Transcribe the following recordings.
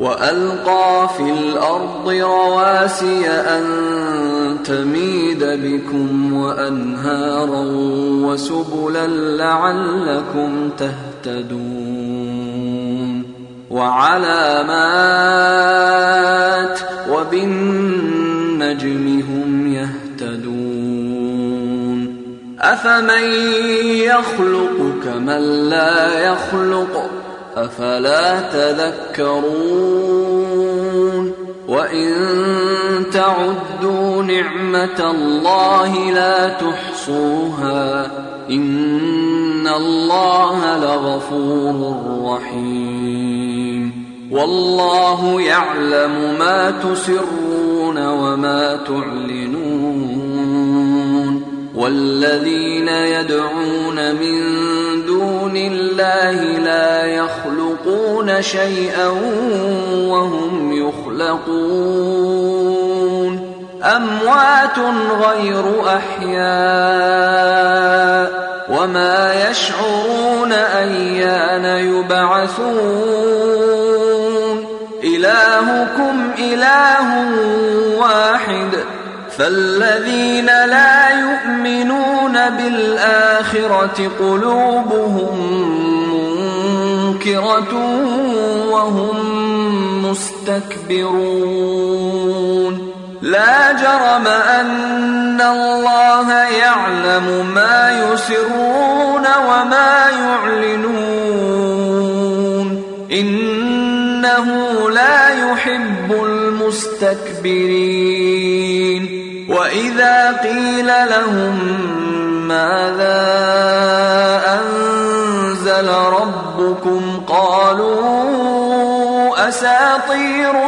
وألقى في الأرض رواسي أن تميد بكم وأنهارا وسبلا لعلكم تهتدون وعلامات وبالنجم هم يهتدون أفمن يخلق كمن لا يخلق أفلا تذكرون وإن تعدوا نعمة الله لا تحصوها إن الله لغفور رحيم والله يعلم ما تسرون وما تعلنون والذين يدعون من دون الله لا يخلقون شيئا وهم يخلقون أموات غير أحياء وما يشعرون أيان يبعثون إلهكم إله واحد فالذين لا يؤمنون بالآخرة قلوبهم منكرة وهم مستكبرون لا جرم أن الله يعلم ما يسرون وما يعلنون إنه لا يحب المستكبرين وإذا قيل لهم ماذا أنزل ربكم قالوا أساطير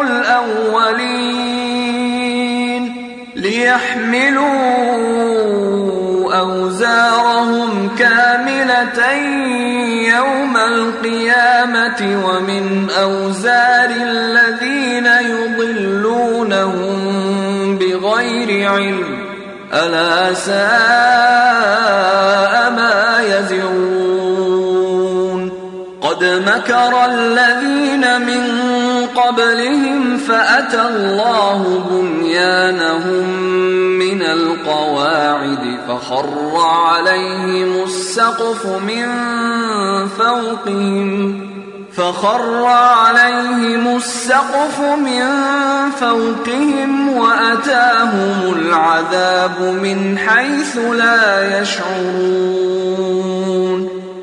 الأولين ليحملوا أوزارهم كاملة يوم القيامة ومن أوزار الذين يضلونهم بغير علم ألا ساء ما يزرون قد مكر الذين من قبلهم فأتى الله بنيانهم من القواعد فخر عليهم السقف من فوقهم وأتاهم العذاب من حيث لا يشعرون